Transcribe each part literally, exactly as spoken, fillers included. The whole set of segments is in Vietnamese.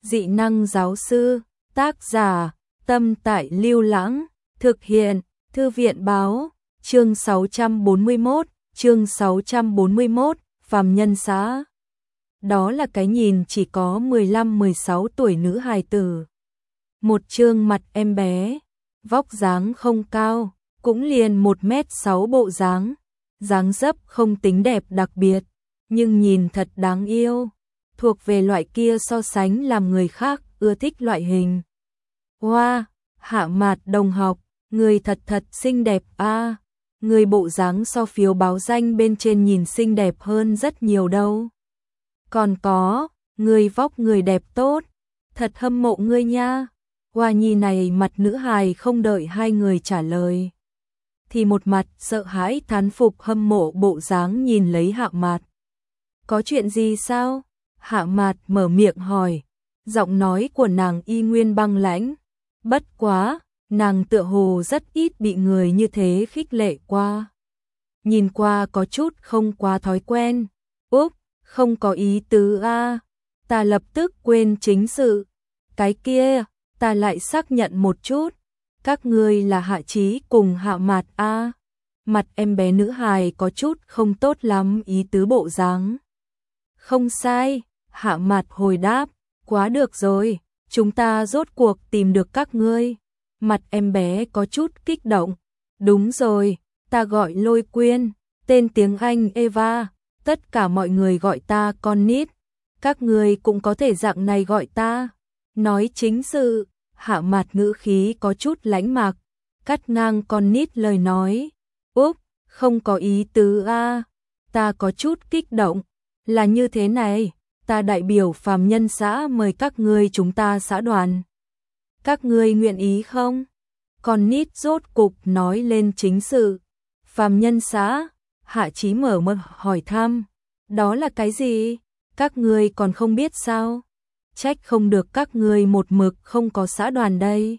Dị năng giáo sư, tác giả, Tâm Tại Lưu Lãng, thực hiện, Thư viện báo, chương sáu trăm bốn mươi mốt, chương sáu trăm bốn mươi mốt, phàm nhân xã. Đó là cái nhìn chỉ có mười lăm mười sáu tuổi nữ hài tử. Một trương mặt em bé, vóc dáng không cao, cũng liền một mét sáu bộ dáng, dáng dấp không tính đẹp đặc biệt, nhưng nhìn thật đáng yêu, thuộc về loại kia so sánh làm người khác ưa thích loại hình. Hoa, wow, Hạ Mạt đồng học, người thật thật xinh đẹp a, à, người bộ dáng so phiếu báo danh bên trên nhìn xinh đẹp hơn rất nhiều đâu. Còn có, người vóc người đẹp tốt, thật hâm mộ ngươi nha. Hoa nhi này mặt nữ hài không đợi hai người trả lời, thì một mặt sợ hãi thán phục hâm mộ bộ dáng nhìn lấy Hạ Mạt. Có chuyện gì sao? Hạ Mạt mở miệng hỏi, giọng nói của nàng y nguyên băng lãnh. Bất quá, nàng tựa hồ rất ít bị người như thế khích lệ qua. Nhìn qua có chút không quá thói quen. Úp, không có ý tứ a, à. Ta lập tức quên chính sự. Cái kia, ta lại xác nhận một chút. Các ngươi là Hạ Chí cùng Hạ Mạt a. À. Mặt em bé nữ hài có chút không tốt lắm ý tứ bộ dáng. Không sai, Hạ Mạt hồi đáp, quá được rồi, chúng ta rốt cuộc tìm được các ngươi. Mặt em bé có chút kích động. Đúng rồi, ta gọi Lôi Quyên, tên tiếng Anh Eva, tất cả mọi người gọi ta con nít. Các ngươi cũng có thể dạng này gọi ta. Nói chính sự, Hạ Mạt ngữ khí có chút lãnh mạc, cắt ngang con nít lời nói. Úp, không có ý tứ a, à. Ta có chút kích động. Là như thế này, ta đại biểu phàm nhân xã mời các ngươi chúng ta xã đoàn. Các ngươi nguyện ý không? Con nít rốt cục nói lên chính sự. Phàm nhân xã, Hạ Chí mở miệng hỏi thăm. Đó là cái gì? Các ngươi còn không biết sao? Trách không được các ngươi một mực không có xã đoàn đây.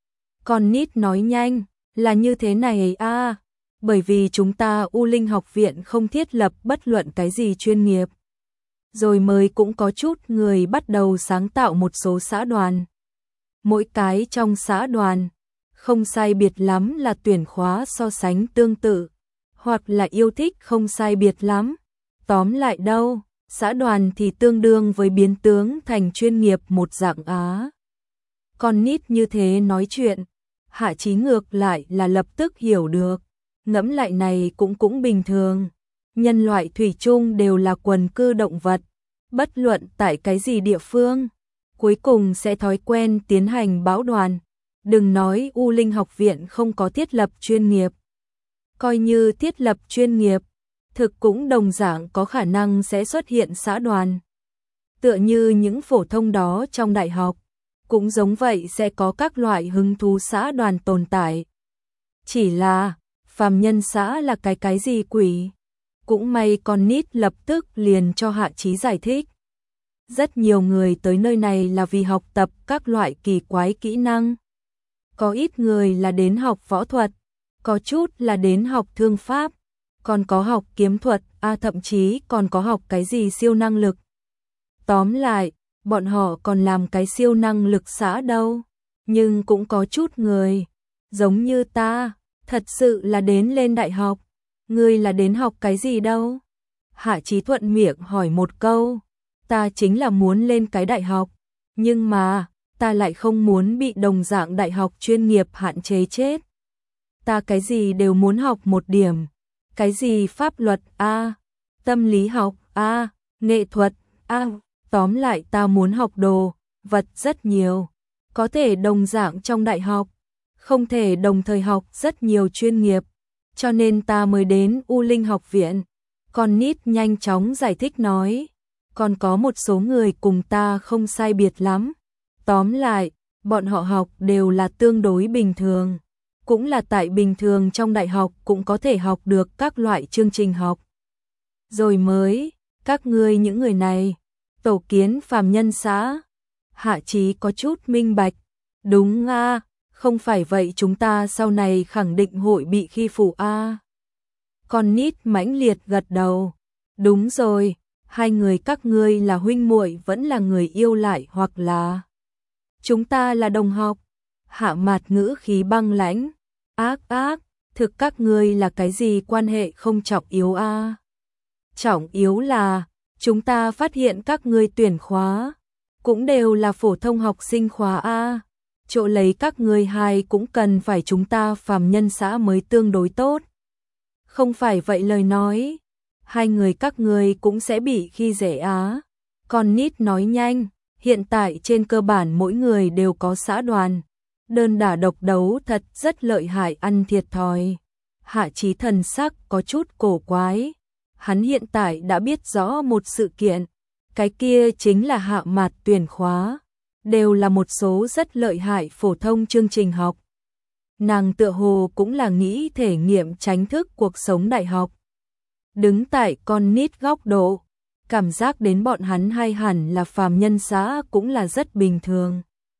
Con nít nói nhanh, là như thế này a, à, bởi vì chúng ta U Linh học viện không thiết lập bất luận cái gì chuyên nghiệp. Rồi mới cũng có chút người bắt đầu sáng tạo một số xã đoàn. Mỗi cái trong xã đoàn, không sai biệt lắm là tuyển khóa so sánh tương tự, hoặc là yêu thích không sai biệt lắm. Tóm lại đâu, xã đoàn thì tương đương với biến tướng thành chuyên nghiệp một dạng á. Con nít như thế nói chuyện, Hạ Chí ngược lại là lập tức hiểu được. Ngẫm lại này cũng cũng bình thường. Nhân loại thủy chung đều là quần cư động vật, bất luận tại cái gì địa phương, cuối cùng sẽ thói quen tiến hành bão đoàn. Đừng nói U Linh học viện không có thiết lập chuyên nghiệp. Coi như thiết lập chuyên nghiệp, thực cũng đồng dạng có khả năng sẽ xuất hiện xã đoàn. Tựa như những phổ thông đó trong đại học, cũng giống vậy sẽ có các loại hứng thú xã đoàn tồn tại. Chỉ là, phàm nhân xã là cái cái gì quỷ? Cũng may con nít lập tức liền cho Hạ Chí giải thích. Rất nhiều người tới nơi này là vì học tập các loại kỳ quái kỹ năng. Có ít người là đến học võ thuật, có chút là đến học thương pháp, còn có học kiếm thuật, a à, thậm chí còn có học cái gì siêu năng lực. Tóm lại, bọn họ còn làm cái siêu năng lực xã đâu. Nhưng cũng có chút người, giống như ta, thật sự là đến lên đại học. Ngươi là đến học cái gì đâu? Hạ Chí thuận miệng hỏi một câu. Ta chính là muốn lên cái đại học, nhưng mà, ta lại không muốn bị đồng dạng đại học chuyên nghiệp hạn chế chết. Ta cái gì đều muốn học một điểm. Cái gì pháp luật a, à, tâm lý học a, à, nghệ thuật a, à. Tóm lại ta muốn học đồ, vật rất nhiều. Có thể đồng dạng trong đại học, không thể đồng thời học rất nhiều chuyên nghiệp. Cho nên ta mới đến U Linh học viện. Con nít nhanh chóng giải thích nói. Còn có một số người cùng ta không sai biệt lắm. Tóm lại, bọn họ học đều là tương đối bình thường. Cũng là tại bình thường trong đại học cũng có thể học được các loại chương trình học. Rồi mới, các ngươi những người này, tổ kiến phàm nhân xã. Hạ Chí có chút minh bạch. Đúng a, à, không phải vậy chúng ta sau này khẳng định hội bị khi phụ a. À. Con nít mãnh liệt gật đầu. Đúng rồi. hai người các ngươi là huynh muội vẫn là người yêu lại hoặc là chúng ta là đồng học? Hạ Mạt ngữ khí băng lãnh, ác ác, thực các ngươi là cái gì quan hệ không trọng yếu a? À? Trọng yếu là chúng ta phát hiện các ngươi tuyển khóa cũng đều là phổ thông học sinh khóa a. À? Chỗ lấy các ngươi hai cũng cần phải chúng ta phàm nhân xã mới tương đối tốt. Không phải vậy lời nói, hai người các ngươi cũng sẽ bị khi dễ á. Con nít nói nhanh, hiện tại trên cơ bản mỗi người đều có xã đoàn. Đơn đả độc đấu thật rất lợi hại, ăn thiệt thòi. Hạ Chí thần sắc có chút cổ quái. Hắn hiện tại đã biết rõ một sự kiện. Cái kia chính là Hạ Mạt tuyển khóa. Đều là một số rất lợi hại phổ thông chương trình học. Nàng tựa hồ cũng là nghĩ thể nghiệm tránh thức cuộc sống đại học. Đứng tại con nít góc độ, cảm giác đến bọn hắn hay hẳn là phàm nhân xã cũng là rất bình thường.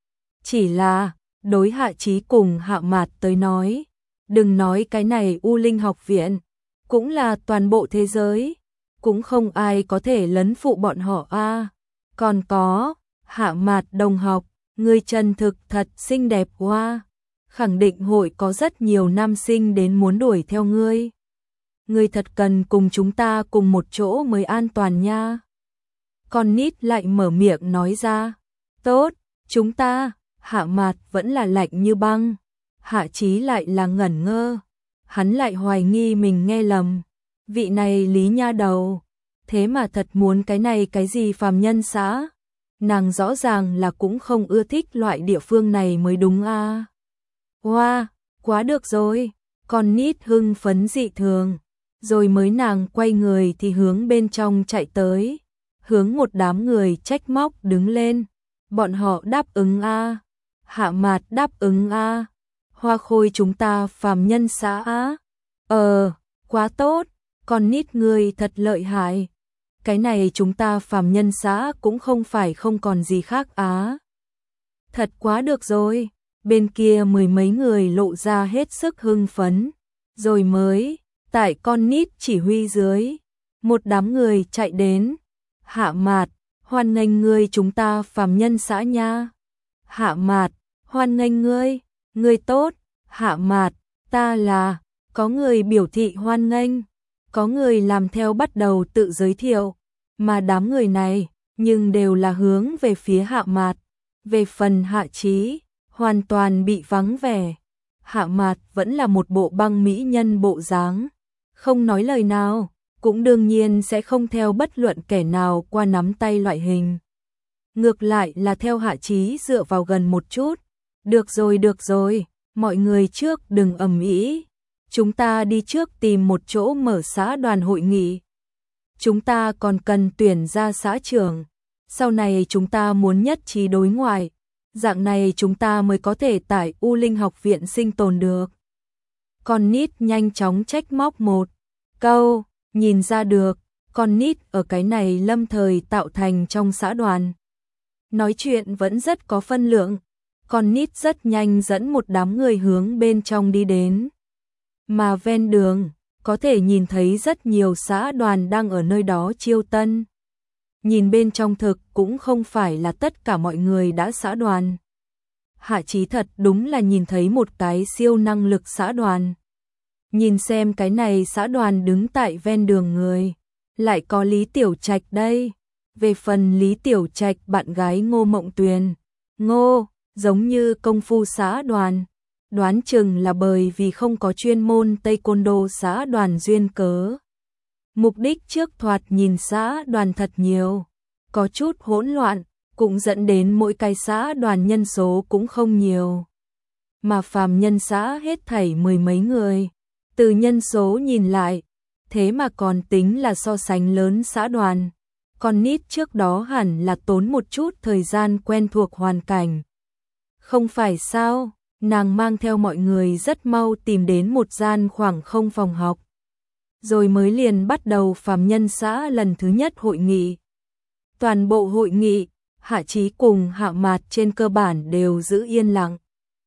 Chỉ là, đối Hạ Chí cùng Hạ Mạt tới nói, đừng nói cái này U Linh học viện, cũng là toàn bộ thế giới, cũng không ai có thể lấn phụ bọn họ a. À. Còn có, Hạ Mạt đồng học, người chân thực thật xinh đẹp quá, khẳng định hội có rất nhiều nam sinh đến muốn đuổi theo ngươi. Ngươi thật cần cùng chúng ta cùng một chỗ mới an toàn nha. Con nít lại mở miệng nói ra, tốt, chúng ta. Hạ Mạt vẫn là lạnh như băng. Hạ Chí lại là ngẩn ngơ. Hắn lại hoài nghi mình nghe lầm. Vị này Lý nha đầu, thế mà thật muốn cái này cái gì phàm nhân xã. Nàng rõ ràng là cũng không ưa thích loại địa phương này mới đúng a. À. Wow, quá được rồi. Con nít hưng phấn dị thường. Rồi mới nàng quay người thì hướng bên trong chạy tới. Hướng một đám người trách móc đứng lên. Bọn họ đáp ứng a. À. Hạ Mạt đáp ứng a. À. Hoa Khôi chúng ta phàm nhân xã á. À. Ờ, quá tốt, con nít người thật lợi hại. Cái này chúng ta phàm nhân xã cũng không phải không còn gì khác á. À. Thật quá được rồi. Bên kia mười mấy người lộ ra hết sức hưng phấn. Rồi mới, tại con nít chỉ huy dưới, một đám người chạy đến. Hạ Mạt, hoan nghênh ngươi chúng ta phàm nhân xã nha. Hạ Mạt, hoan nghênh ngươi, ngươi tốt. Hạ Mạt, ta là, có người biểu thị hoan nghênh, có người làm theo bắt đầu tự giới thiệu, mà đám người này, nhưng đều là hướng về phía Hạ Mạt. Về phần Hạ Chí, hoàn toàn bị vắng vẻ. Hạ Mạt vẫn là một bộ băng mỹ nhân bộ dáng, không nói lời nào, cũng đương nhiên sẽ không theo bất luận kẻ nào qua nắm tay loại hình. Ngược lại là theo Hạ Chí dựa vào gần một chút. Được rồi được rồi, mọi người trước đừng ầm ĩ. Chúng ta đi trước tìm một chỗ mở xã đoàn hội nghị. Chúng ta còn cần tuyển ra xã trưởng. Sau này chúng ta muốn nhất trí đối ngoại. Dạng này chúng ta mới có thể tại U Linh học viện sinh tồn được. Con nít nhanh chóng trách móc một câu, nhìn ra được, con nít ở cái này lâm thời tạo thành trong xã đoàn. Nói chuyện vẫn rất có phân lượng, con nít rất nhanh dẫn một đám người hướng bên trong đi đến. Mà ven đường, có thể nhìn thấy rất nhiều xã đoàn đang ở nơi đó chiêu tân. Nhìn bên trong thực cũng không phải là tất cả mọi người đã xã đoàn. Hạ Chí thật đúng là nhìn thấy một cái siêu năng lực xã đoàn. Nhìn xem cái này xã đoàn đứng tại ven đường người, lại có Lý Tiểu Trạch đây. Về phần Lý Tiểu Trạch bạn gái Ngô Mộng Tuyền, Ngô, giống như công phu xã đoàn, đoán chừng là bởi vì không có chuyên môn taekwondo xã đoàn duyên cớ. Mục đích trước thoạt nhìn xã đoàn thật nhiều, có chút hỗn loạn, cũng dẫn đến mỗi cái xã đoàn nhân số cũng không nhiều. Mà phàm nhân xã hết thảy mười mấy người, từ nhân số nhìn lại, thế mà còn tính là so sánh lớn xã đoàn. Con nít trước đó hẳn là tốn một chút thời gian quen thuộc hoàn cảnh. Không phải sao, nàng mang theo mọi người rất mau tìm đến một gian khoảng không phòng học. Rồi mới liền bắt đầu phàm nhân xã lần thứ nhất hội nghị. Toàn bộ hội nghị, Hạ Chí cùng Hạ Mạt trên cơ bản đều giữ yên lặng.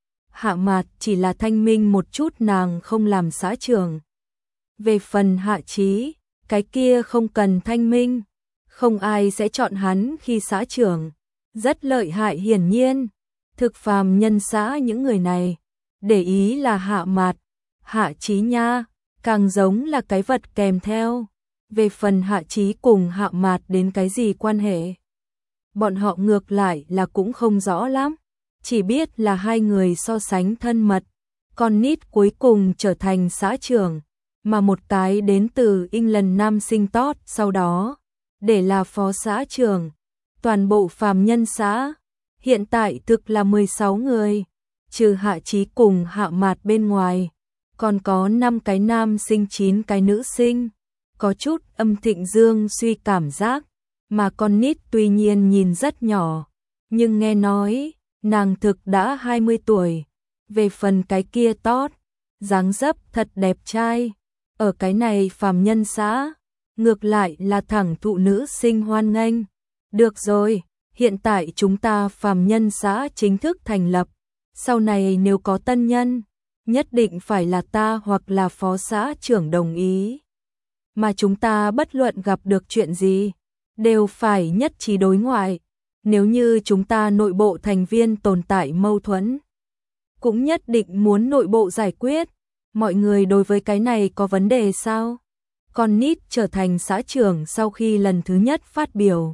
Hạ Mạt chỉ là thanh minh một chút nàng không làm xã trưởng. Về phần Hạ Chí, cái kia không cần thanh minh. không ai sẽ chọn hắn khi xã trưởng. Rất lợi hại hiển nhiên. Thực phàm nhân xã những người này. Để ý là Hạ Mạt, Hạ Chí nha, càng giống là cái vật kèm theo. Về phần Hạ Chí cùng Hạ Mạt đến cái gì quan hệ? Bọn họ ngược lại là cũng không rõ lắm. Chỉ biết là hai người so sánh thân mật. Con nít cuối cùng trở thành xã trưởng. Mà một cái đến từ England nam sinh Todd sau đó. Để là phó xã trưởng. Toàn bộ phàm nhân xã. Hiện tại thực là mười sáu người. Trừ Hạ Chí cùng Hạ Mạt bên ngoài. Còn có năm cái nam sinh chín cái nữ sinh. Có chút Âm Thịnh Dương suy cảm giác. Mà con nít tuy nhiên nhìn rất nhỏ. Nhưng nghe nói, nàng thực đã hai mươi tuổi. Về phần cái kia Todd, dáng dấp thật đẹp trai. Ở cái này phàm nhân xã, ngược lại là thẳng thụ nữ sinh hoan nghênh. Được rồi, hiện tại chúng ta phàm nhân xã chính thức thành lập. Sau này nếu có tân nhân, nhất định phải là ta hoặc là phó xã trưởng đồng ý. Mà chúng ta bất luận gặp được chuyện gì, đều phải nhất trí đối ngoại. Nếu như chúng ta nội bộ thành viên tồn tại mâu thuẫn, cũng nhất định muốn nội bộ giải quyết. Mọi người đối với cái này có vấn đề sao? Con nít trở thành xã trưởng sau khi lần thứ nhất phát biểu,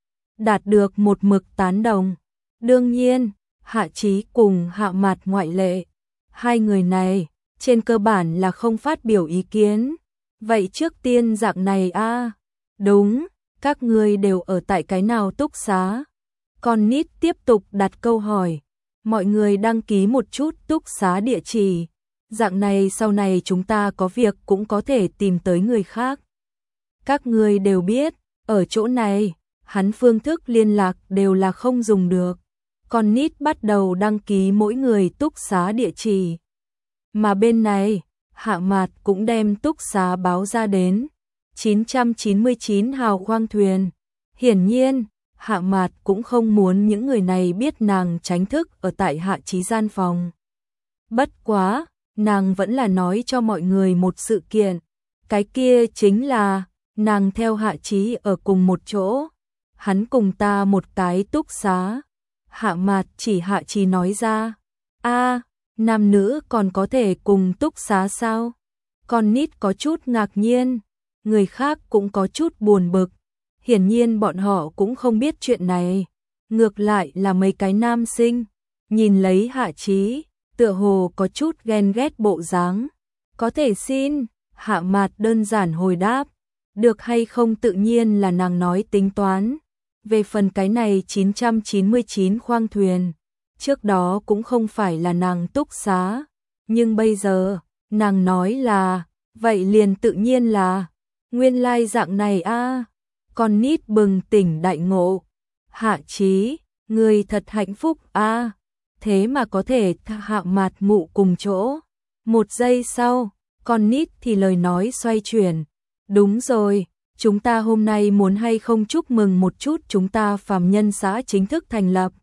đạt được một mực tán đồng. Đương nhiên, Hạ Chí cùng Hạ Mạt ngoại lệ. Hai người này, trên cơ bản là không phát biểu ý kiến. Vậy trước tiên dạng này a à? Đúng, các ngươi đều ở tại cái nào túc xá? Con nít tiếp tục đặt câu hỏi. Mọi người đăng ký một chút túc xá địa chỉ. Dạng này sau này chúng ta có việc cũng có thể tìm tới người khác. Các ngươi đều biết, ở chỗ này, hắn phương thức liên lạc đều là không dùng được. Con nít bắt đầu đăng ký mỗi người túc xá địa chỉ. Mà bên này, Hạ Mạt cũng đem túc xá báo ra đến. chín trăm chín mươi chín hào khoang thuyền. Hiển nhiên, Hạ Mạt cũng không muốn những người này biết nàng tránh thức ở tại Hạ Chí gian phòng. Bất quá, nàng vẫn là nói cho mọi người một sự kiện. Cái kia chính là, nàng theo Hạ Chí ở cùng một chỗ. Hắn cùng ta một cái túc xá. Hạ Mạt chỉ Hạ Chí nói ra. A, nam nữ còn có thể cùng túc xá sao? Con nít có chút ngạc nhiên. Người khác cũng có chút buồn bực. Hiển nhiên bọn họ cũng không biết chuyện này. Ngược lại là mấy cái nam sinh. Nhìn lấy Hạ Chí, tựa hồ có chút ghen ghét bộ dáng. Có thể xin, Hạ Mạt đơn giản hồi đáp. Được hay không tự nhiên là nàng nói tính toán. Về phần cái này chín trăm chín mươi chín khoang thuyền, trước đó cũng không phải là nàng túc xá. Nhưng bây giờ, nàng nói là, vậy liền tự nhiên là, nguyên lai dạng này a. Con nít bừng tỉnh đại ngộ. Hạ Chí, người thật hạnh phúc a. Thế mà có thể Hạ Mạt mụ cùng chỗ. Một giây sau, con nít thì lời nói xoay chuyển. Đúng rồi, chúng ta hôm nay muốn hay không chúc mừng một chút chúng ta phàm nhân xã chính thức thành lập.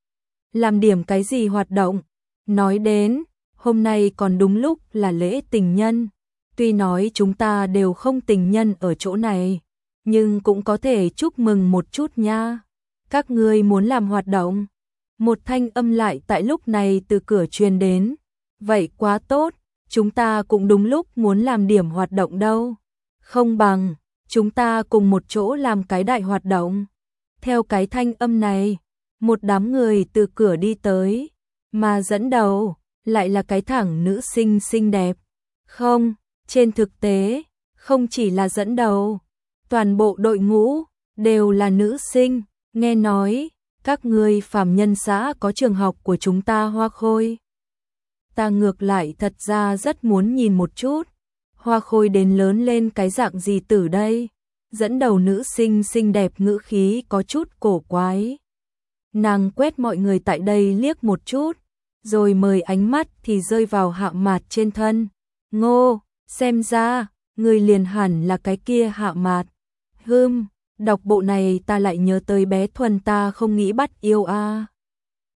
Làm điểm cái gì hoạt động? Nói đến, hôm nay còn đúng lúc là lễ tình nhân. Tuy nói chúng ta đều không tình nhân ở chỗ này, nhưng cũng có thể chúc mừng một chút nha. Các ngươi muốn làm hoạt động? Một thanh âm lại tại lúc này từ cửa truyền đến. Vậy quá tốt, chúng ta cũng đúng lúc muốn làm điểm hoạt động đâu. Không bằng, chúng ta cùng một chỗ làm cái đại hoạt động. Theo cái thanh âm này, một đám người từ cửa đi tới, mà dẫn đầu lại là cái thẳng nữ sinh xinh đẹp. Không, trên thực tế, không chỉ là dẫn đầu, toàn bộ đội ngũ đều là nữ sinh. Nghe nói, các ngươi phàm nhân xã có trường học của chúng ta Hoa Khôi. Ta ngược lại thật ra rất muốn nhìn một chút, Hoa Khôi đến lớn lên cái dạng gì từ đây. Dẫn đầu nữ sinh xinh đẹp ngữ khí có chút cổ quái. Nàng quét mọi người tại đây liếc một chút, rồi mời ánh mắt thì rơi vào Hạ Mạt trên thân. Ngô, xem ra, người liền hẳn là cái kia Hạ Mạt. Hừm, đọc bộ này ta lại nhớ tới bé Thuần ta không nghĩ bắt yêu a.